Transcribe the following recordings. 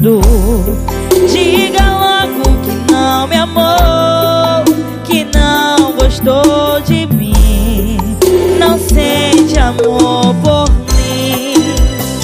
sofrendo. Diga logo que não me amou, que não gostou de mim, não sente amor por mim.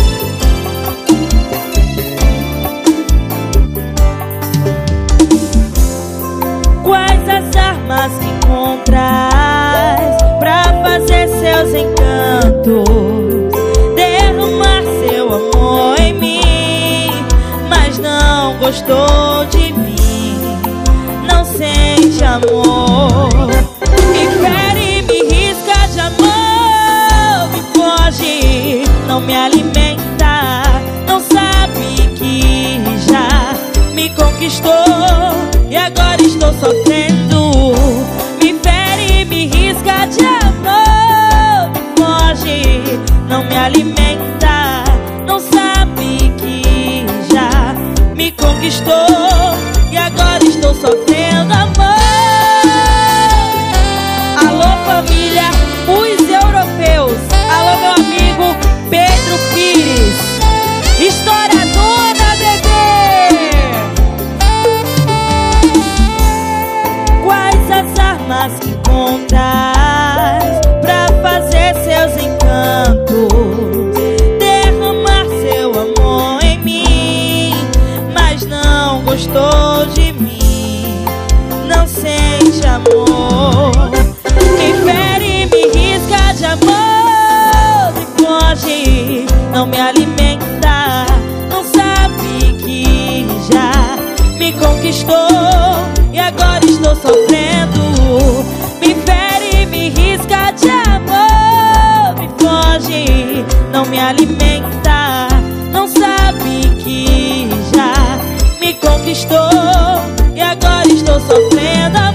Quais as armas que encontras pra fazer seus encantos, derramar seu amor em mim, mas não gostou de mim, não sente amor. Me fere, me risca de amor, me foge, não me alimenta, não sabe que já me conquistou e agora estou sofrendo. Me fere, me risca de amor, me foge, não me alimenta, não sabe que já me conquistou e agora estou sofrendo amor. Alô família, os europeus, alô meu amigo Pedro Pires, história dona, bebê. Quais as armas que encontras pra fazer seus encantos, derramar seu amor em mim, mas não gostou de mim, não sente amor. Me fere, me risca de amor, me foge, não me alimenta, não sabe que já me conquistou e agora estou sofrendo. Me fere, me risca de amor, me foge, não me alimenta, não sabe que já me conquistou e agora estou sofrendo.